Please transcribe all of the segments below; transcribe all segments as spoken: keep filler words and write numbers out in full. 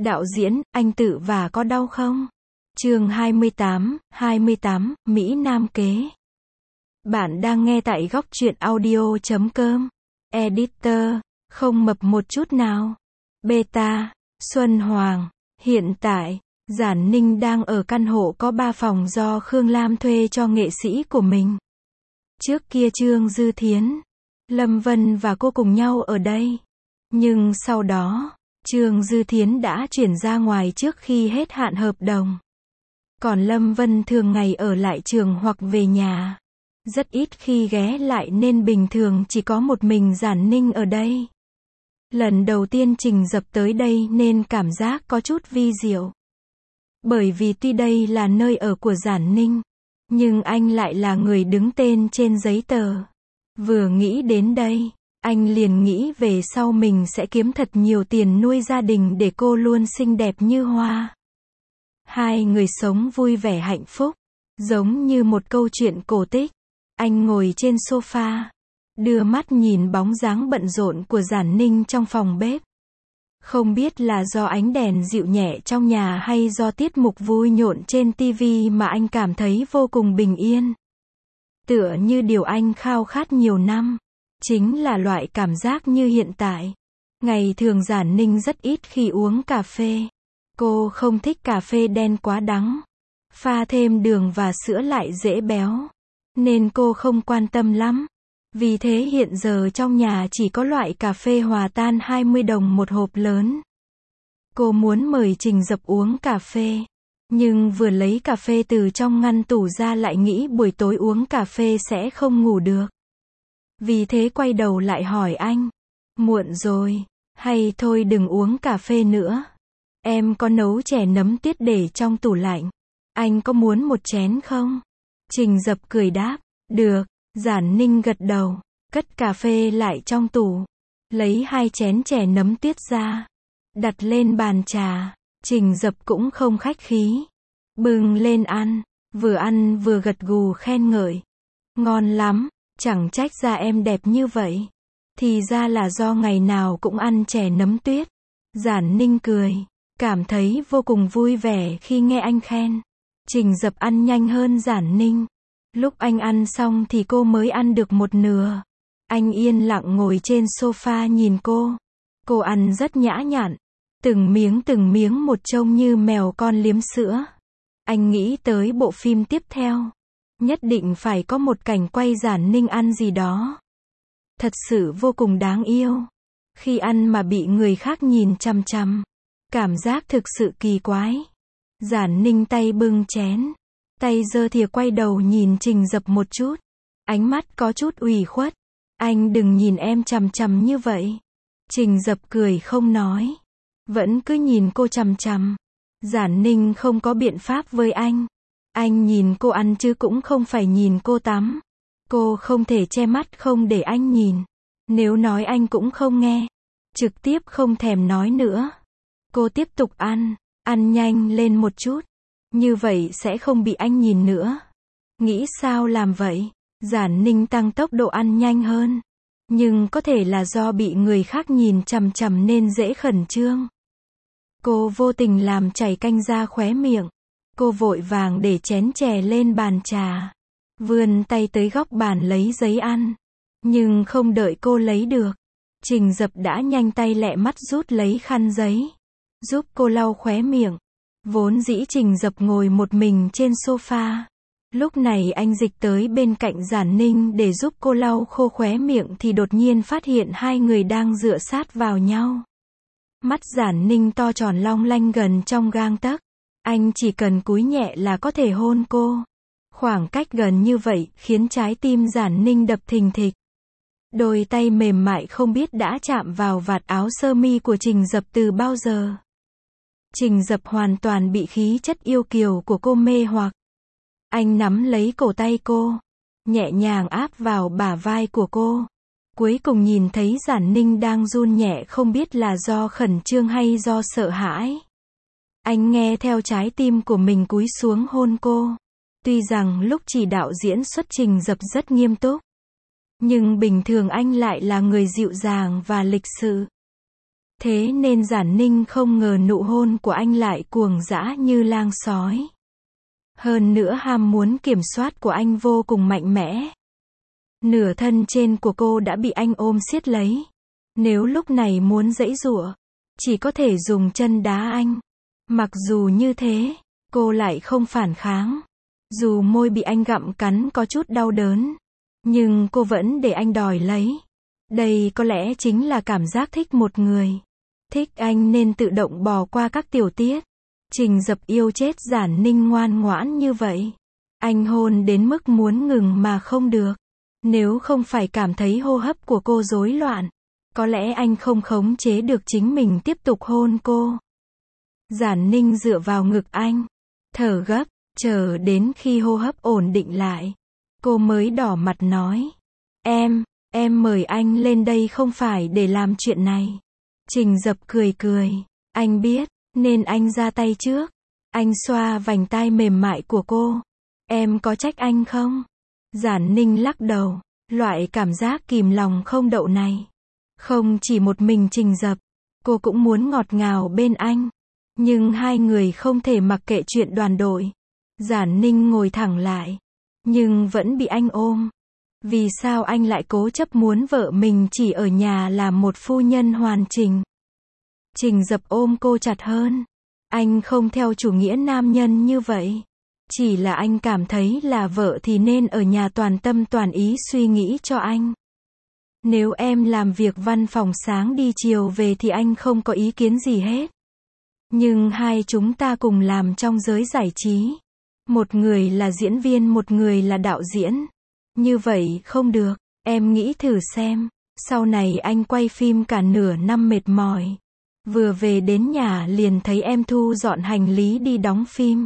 Đạo diễn, anh tự và có đau không? Chương hai mươi tám, hai mươi tám, Mỹ Nam kế. Bạn đang nghe tại góc truyện audio chấm com. Editor, không mập một chút nào. Beta, Xuân Hoàng. Hiện tại, Giản Ninh đang ở căn hộ có ba phòng do Khương Lam thuê cho nghệ sĩ của mình. Trước kia Trương Dư Thiến, Lâm Vân và cô cùng nhau ở đây. Nhưng sau đó, Trương Dư Thiến đã chuyển ra ngoài trước khi hết hạn hợp đồng. Còn Lâm Vân thường ngày ở lại trường hoặc về nhà. Rất ít khi ghé lại nên bình thường chỉ có một mình Giản Ninh ở đây. Lần đầu tiên Trình Dập tới đây nên cảm giác có chút vi diệu. Bởi vì tuy đây là nơi ở của Giản Ninh, nhưng anh lại là người đứng tên trên giấy tờ. Vừa nghĩ đến đây, anh liền nghĩ về sau mình sẽ kiếm thật nhiều tiền nuôi gia đình để cô luôn xinh đẹp như hoa. Hai người sống vui vẻ hạnh phúc, giống như một câu chuyện cổ tích. Anh ngồi trên sofa, đưa mắt nhìn bóng dáng bận rộn của Giản Ninh trong phòng bếp. Không biết là do ánh đèn dịu nhẹ trong nhà hay do tiết mục vui nhộn trên ti vi mà anh cảm thấy vô cùng bình yên. Tựa như điều anh khao khát nhiều năm, chính là loại cảm giác như hiện tại. Ngày thường Giản Ninh rất ít khi uống cà phê. Cô không thích cà phê đen quá đắng. Pha thêm đường và sữa lại dễ béo. Nên cô không quan tâm lắm. Vì thế hiện giờ trong nhà chỉ có loại cà phê hòa tan hai mươi đồng một hộp lớn. Cô muốn mời Trình Dập uống cà phê. Nhưng vừa lấy cà phê từ trong ngăn tủ ra lại nghĩ buổi tối uống cà phê sẽ không ngủ được. Vì thế quay đầu lại hỏi anh. Muộn rồi, hay thôi đừng uống cà phê nữa. Em có nấu chè nấm tuyết để trong tủ lạnh. Anh có muốn một chén không? Trình Dập cười đáp. Được. Giản Ninh gật đầu, cất cà phê lại trong tủ. Lấy hai chén chè nấm tuyết ra. Đặt lên bàn trà. Trình Dập cũng không khách khí. Bưng lên ăn. Vừa ăn vừa gật gù khen ngợi. Ngon lắm, chẳng trách da em đẹp như vậy. Thì ra là do ngày nào cũng ăn chè nấm tuyết. Giản Ninh cười, cảm thấy vô cùng vui vẻ khi nghe anh khen. Trình Dập ăn nhanh hơn Giản Ninh. Lúc anh ăn xong thì cô mới ăn được một nửa. Anh yên lặng ngồi trên sofa nhìn cô. Cô ăn rất nhã nhặn. Từng miếng từng miếng một trông như mèo con liếm sữa. Anh nghĩ tới bộ phim tiếp theo. Nhất định phải có một cảnh quay Giản Ninh ăn gì đó. Thật sự vô cùng đáng yêu. Khi ăn mà bị người khác nhìn chằm chằm. Cảm giác thực sự kỳ quái. Giản Ninh tay bưng chén. Tay giơ thìa quay đầu nhìn Trình Dập một chút. Ánh mắt có chút ủy khuất. Anh đừng nhìn em chằm chằm như vậy. Trình Dập cười không nói. Vẫn cứ nhìn cô chằm chằm. Giản Ninh không có biện pháp với anh. Anh nhìn cô ăn chứ cũng không phải nhìn cô tắm. Cô không thể che mắt không để anh nhìn. Nếu nói anh cũng không nghe. Trực tiếp không thèm nói nữa. Cô tiếp tục ăn. Ăn nhanh lên một chút. Như vậy sẽ không bị anh nhìn nữa. Nghĩ sao làm vậy? Giản Ninh tăng tốc độ ăn nhanh hơn. Nhưng có thể là do bị người khác nhìn chằm chằm nên dễ khẩn trương. Cô vô tình làm chảy canh ra khóe miệng. Cô vội vàng để chén chè lên bàn trà. Vươn tay tới góc bàn lấy giấy ăn. Nhưng không đợi cô lấy được. Trình Dập đã nhanh tay lẹ mắt rút lấy khăn giấy. Giúp cô lau khóe miệng. Vốn dĩ Trình Dập ngồi một mình trên sofa. Lúc này anh dịch tới bên cạnh Giản Ninh để giúp cô lau khô khóe miệng thì đột nhiên phát hiện hai người đang dựa sát vào nhau. Mắt Giản Ninh to tròn long lanh gần trong gang tấc. Anh chỉ cần cúi nhẹ là có thể hôn cô. Khoảng cách gần như vậy khiến trái tim Giản Ninh đập thình thịch. Đôi tay mềm mại không biết đã chạm vào vạt áo sơ mi của Trình Dập từ bao giờ. Trình Dập hoàn toàn bị khí chất yêu kiều của cô mê hoặc. Anh nắm lấy cổ tay cô, nhẹ nhàng áp vào bả vai của cô. Cuối cùng nhìn thấy Giản Ninh đang run nhẹ không biết là do khẩn trương hay do sợ hãi. Anh nghe theo trái tim của mình cúi xuống hôn cô. Tuy rằng lúc chỉ đạo diễn xuất Trình Dập rất nghiêm túc. Nhưng bình thường anh lại là người dịu dàng và lịch sự. Thế nên Giản Ninh không ngờ nụ hôn của anh lại cuồng dã như lang sói. Hơn nữa ham muốn kiểm soát của anh vô cùng mạnh mẽ. Nửa thân trên của cô đã bị anh ôm siết lấy. Nếu lúc này muốn giãy giụa, chỉ có thể dùng chân đá anh. Mặc dù như thế, cô lại không phản kháng. Dù môi bị anh gặm cắn có chút đau đớn, nhưng cô vẫn để anh đòi lấy. Đây có lẽ chính là cảm giác thích một người. Thích anh nên tự động bỏ qua các tiểu tiết. Trình Dập yêu chết Giản Ninh ngoan ngoãn như vậy. Anh hôn đến mức muốn ngừng mà không được. Nếu không phải cảm thấy hô hấp của cô rối loạn, có lẽ anh không khống chế được chính mình tiếp tục hôn cô. Giản Ninh dựa vào ngực anh, thở gấp, chờ đến khi hô hấp ổn định lại, cô mới đỏ mặt nói. Em, em mời anh lên đây không phải để làm chuyện này. Trình Dập cười cười. Anh biết, nên anh ra tay trước. Anh xoa vành tai mềm mại của cô. Em có trách anh không? Giản Ninh lắc đầu. Loại cảm giác kìm lòng không đậu này. Không chỉ một mình Trình Dập, cô cũng muốn ngọt ngào bên anh. Nhưng hai người không thể mặc kệ chuyện đoàn đội. Giản Ninh ngồi thẳng lại, nhưng vẫn bị anh ôm. Vì sao anh lại cố chấp muốn vợ mình chỉ ở nhà làm một phu nhân hoàn chỉnh? Trình Dập ôm cô chặt hơn. Anh không theo chủ nghĩa nam nhân như vậy. Chỉ là anh cảm thấy là vợ thì nên ở nhà toàn tâm toàn ý suy nghĩ cho anh. Nếu em làm việc văn phòng sáng đi chiều về thì anh không có ý kiến gì hết. Nhưng hai chúng ta cùng làm trong giới giải trí. Một người là diễn viên, một người là đạo diễn. Như vậy không được. Em nghĩ thử xem. Sau này anh quay phim cả nửa năm mệt mỏi. Vừa về đến nhà liền thấy em thu dọn hành lý đi đóng phim.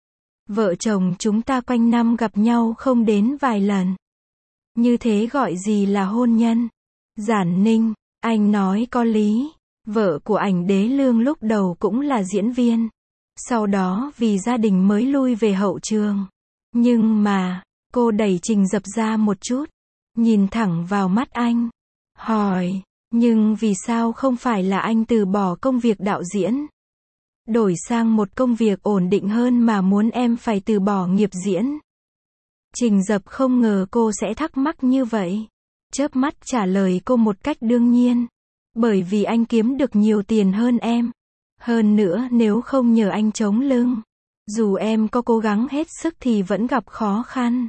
Vợ chồng chúng ta quanh năm gặp nhau không đến vài lần. Như thế gọi gì là hôn nhân? Giản Ninh, anh nói có lý. Vợ của ảnh Đế Lương lúc đầu cũng là diễn viên. Sau đó vì gia đình mới lui về hậu trường. Nhưng mà, cô đẩy Trình Dập ra một chút. Nhìn thẳng vào mắt anh. Hỏi, nhưng vì sao không phải là anh từ bỏ công việc đạo diễn? Đổi sang một công việc ổn định hơn mà muốn em phải từ bỏ nghiệp diễn? Trình Dập không ngờ cô sẽ thắc mắc như vậy. Chớp mắt trả lời cô một cách đương nhiên. Bởi vì anh kiếm được nhiều tiền hơn em. Hơn nữa nếu không nhờ anh chống lưng, dù em có cố gắng hết sức thì vẫn gặp khó khăn.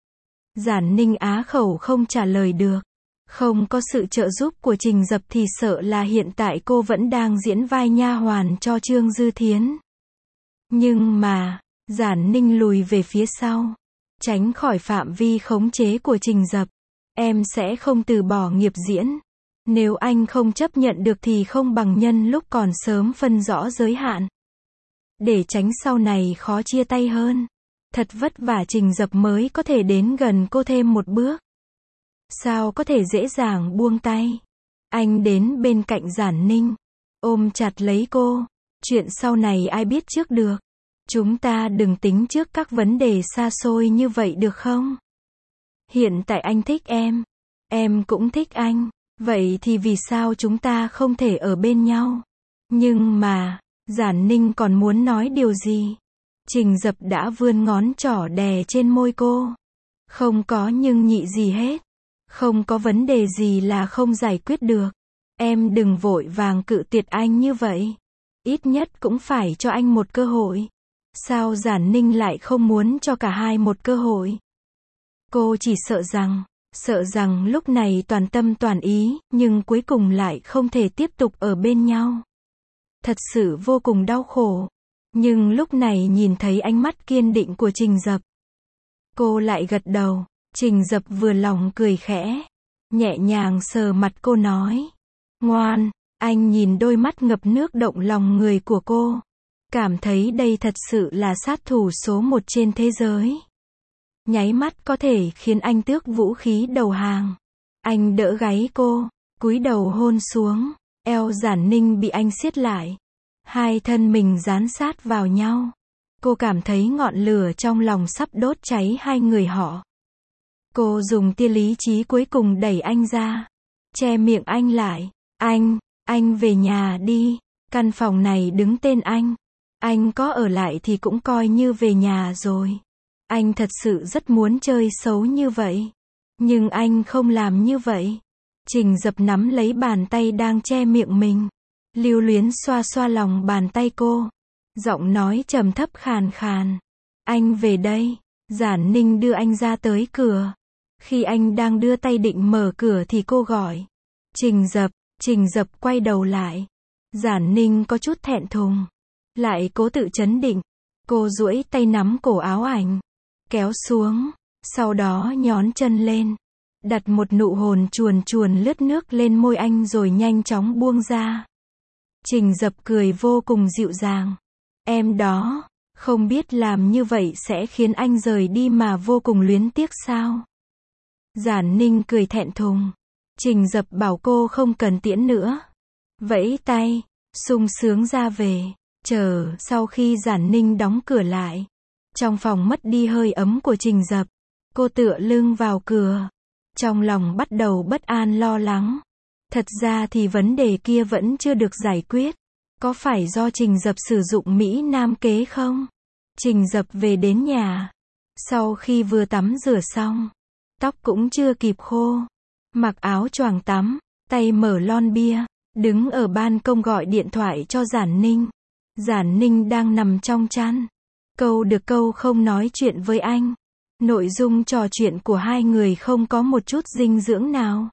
Giản Ninh á khẩu không trả lời được. Không có sự trợ giúp của Trình Dập thì sợ là hiện tại cô vẫn đang diễn vai nha hoàn cho Trương Dư Thiến. Nhưng mà, Giản Ninh lùi về phía sau, tránh khỏi phạm vi khống chế của Trình Dập. Em sẽ không từ bỏ nghiệp diễn. Nếu anh không chấp nhận được thì không bằng nhân lúc còn sớm phân rõ giới hạn. Để tránh sau này khó chia tay hơn. Thật vất vả Trình Dập mới có thể đến gần cô thêm một bước. Sao có thể dễ dàng buông tay? Anh đến bên cạnh Giản Ninh, ôm chặt lấy cô. Chuyện sau này ai biết trước được. Chúng ta đừng tính trước các vấn đề xa xôi như vậy được không? Hiện tại anh thích em. Em cũng thích anh. Vậy thì vì sao chúng ta không thể ở bên nhau? Nhưng mà, Giản Ninh còn muốn nói điều gì? Trình Dập đã vươn ngón trỏ đè trên môi cô. Không có nhưng nhị gì hết. Không có vấn đề gì là không giải quyết được. Em đừng vội vàng cự tuyệt anh như vậy. Ít nhất cũng phải cho anh một cơ hội. Sao Giản Ninh lại không muốn cho cả hai một cơ hội? Cô chỉ sợ rằng, sợ rằng lúc này toàn tâm toàn ý, nhưng cuối cùng lại không thể tiếp tục ở bên nhau. Thật sự vô cùng đau khổ. Nhưng lúc này nhìn thấy ánh mắt kiên định của Trình Dập, cô lại gật đầu. Trình Dập vừa lòng cười khẽ, nhẹ nhàng sờ mặt cô nói. Ngoan, anh nhìn đôi mắt ngập nước động lòng người của cô. Cảm thấy đây thật sự là sát thủ số một trên thế giới. Nháy mắt có thể khiến anh tước vũ khí đầu hàng. Anh đỡ gáy cô, cúi đầu hôn xuống. Eo Giản Ninh bị anh siết lại. Hai thân mình dán sát vào nhau. Cô cảm thấy ngọn lửa trong lòng sắp đốt cháy hai người họ. Cô dùng tia lý trí cuối cùng đẩy anh ra, che miệng anh lại. Anh, Anh về nhà đi, căn phòng này đứng tên anh. Anh có ở lại thì cũng coi như về nhà rồi. Anh thật sự rất muốn chơi xấu như vậy. Nhưng anh không làm như vậy. Trình Dập nắm lấy bàn tay đang che miệng mình. Lưu luyến xoa xoa lòng bàn tay cô. Giọng nói trầm thấp khàn khàn. Anh về đây. Giản Ninh đưa anh ra tới cửa. Khi anh đang đưa tay định mở cửa thì cô gọi. Trình Dập, Trình Dập quay đầu lại. Giản Ninh có chút thẹn thùng. Lại cố tự trấn định. Cô duỗi tay nắm cổ áo ảnh. Kéo xuống. Sau đó nhón chân lên. Đặt một nụ hôn chuồn chuồn lướt nước lên môi anh rồi nhanh chóng buông ra. Trình Dập cười vô cùng dịu dàng. Em đó, không biết làm như vậy sẽ khiến anh rời đi mà vô cùng luyến tiếc sao? Giản Ninh cười thẹn thùng. Trình Dập bảo cô không cần tiễn nữa. Vẫy tay, sung sướng ra về. Chờ, sau khi Giản Ninh đóng cửa lại. Trong phòng mất đi hơi ấm của Trình Dập. Cô tựa lưng vào cửa. Trong lòng bắt đầu bất an lo lắng. Thật ra thì vấn đề kia vẫn chưa được giải quyết. Có phải do Trình Dập sử dụng Mỹ Nam kế không? Trình Dập về đến nhà. Sau khi vừa tắm rửa xong. Tóc cũng chưa kịp khô. Mặc áo choàng tắm. Tay mở lon bia. Đứng ở ban công gọi điện thoại cho Giản Ninh. Giản Ninh đang nằm trong chăn. Câu được câu không nói chuyện với anh. Nội dung trò chuyện của hai người không có một chút dinh dưỡng nào.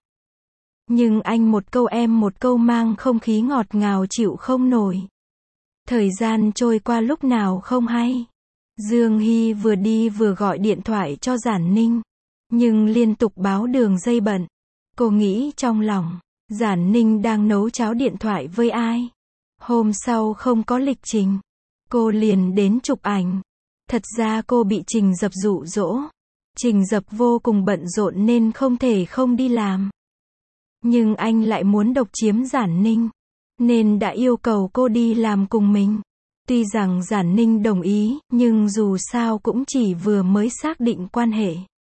Nhưng anh một câu em một câu mang không khí ngọt ngào chịu không nổi. Thời gian trôi qua lúc nào không hay. Dương Hy vừa đi vừa gọi điện thoại cho Giản Ninh. Nhưng liên tục báo đường dây bận. Cô nghĩ trong lòng, Giản Ninh đang nấu cháo điện thoại với ai. Hôm sau không có lịch trình. Cô liền đến chụp ảnh. Thật ra cô bị Trình Dập dụ dỗ. Trình Dập vô cùng bận rộn nên không thể không đi làm. Nhưng anh lại muốn độc chiếm Giản Ninh. Nên đã yêu cầu cô đi làm cùng mình. Tuy rằng Giản Ninh đồng ý, nhưng dù sao cũng chỉ vừa mới xác định quan hệ.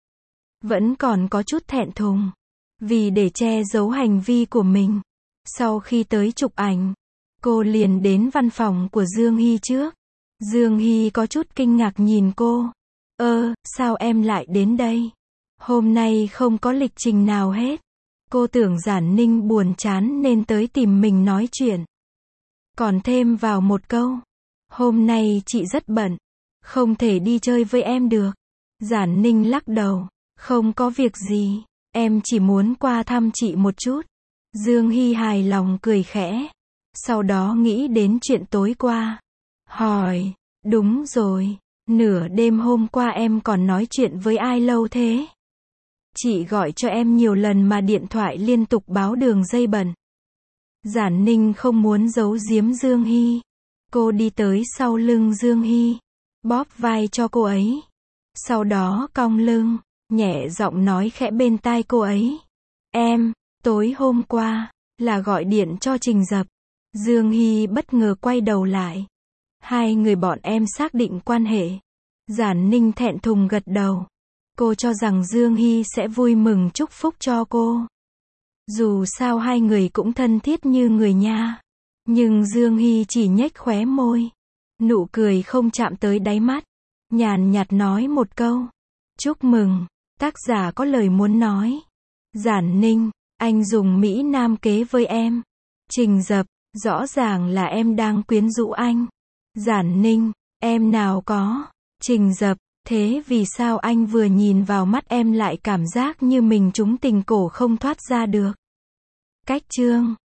Vẫn còn có chút thẹn thùng. Vì để che giấu hành vi của mình. Sau khi tới chụp ảnh, cô liền đến văn phòng của Dương Hy trước. Dương Hy có chút kinh ngạc nhìn cô. Ơ, sao em lại đến đây? Hôm nay không có lịch trình nào hết. Cô tưởng Giản Ninh buồn chán nên tới tìm mình nói chuyện. Còn thêm vào một câu. Hôm nay chị rất bận. Không thể đi chơi với em được. Giản Ninh lắc đầu. Không có việc gì. Em chỉ muốn qua thăm chị một chút. Dương Hy hài lòng cười khẽ. Sau đó nghĩ đến chuyện tối qua. Hỏi. Đúng rồi. Nửa đêm hôm qua em còn nói chuyện với ai lâu thế? Chị gọi cho em nhiều lần mà điện thoại liên tục báo đường dây bận. Giản Ninh không muốn giấu giếm Dương Hy. Cô đi tới sau lưng Dương Hy. Bóp vai cho cô ấy. Sau đó cong lưng. Nhẹ giọng nói khẽ bên tai cô ấy. Em, tối hôm qua, là gọi điện cho Trình Dập. Dương Hy bất ngờ quay đầu lại. Hai người bọn em xác định quan hệ. Giản Ninh thẹn thùng gật đầu. Cô cho rằng Dương Hy sẽ vui mừng chúc phúc cho cô. Dù sao hai người cũng thân thiết như người nha. Nhưng Dương Hy chỉ nhếch khóe môi. Nụ cười không chạm tới đáy mắt. Nhàn nhạt nói một câu. Chúc mừng. Tác giả có lời muốn nói. Giản Ninh, anh dùng Mỹ Nam kế với em. Trình Dập, rõ ràng là em đang quyến rũ anh. Giản Ninh, em nào có. Trình Dập, thế vì sao anh vừa nhìn vào mắt em lại cảm giác như mình trúng tình cổ không thoát ra được. Cách chương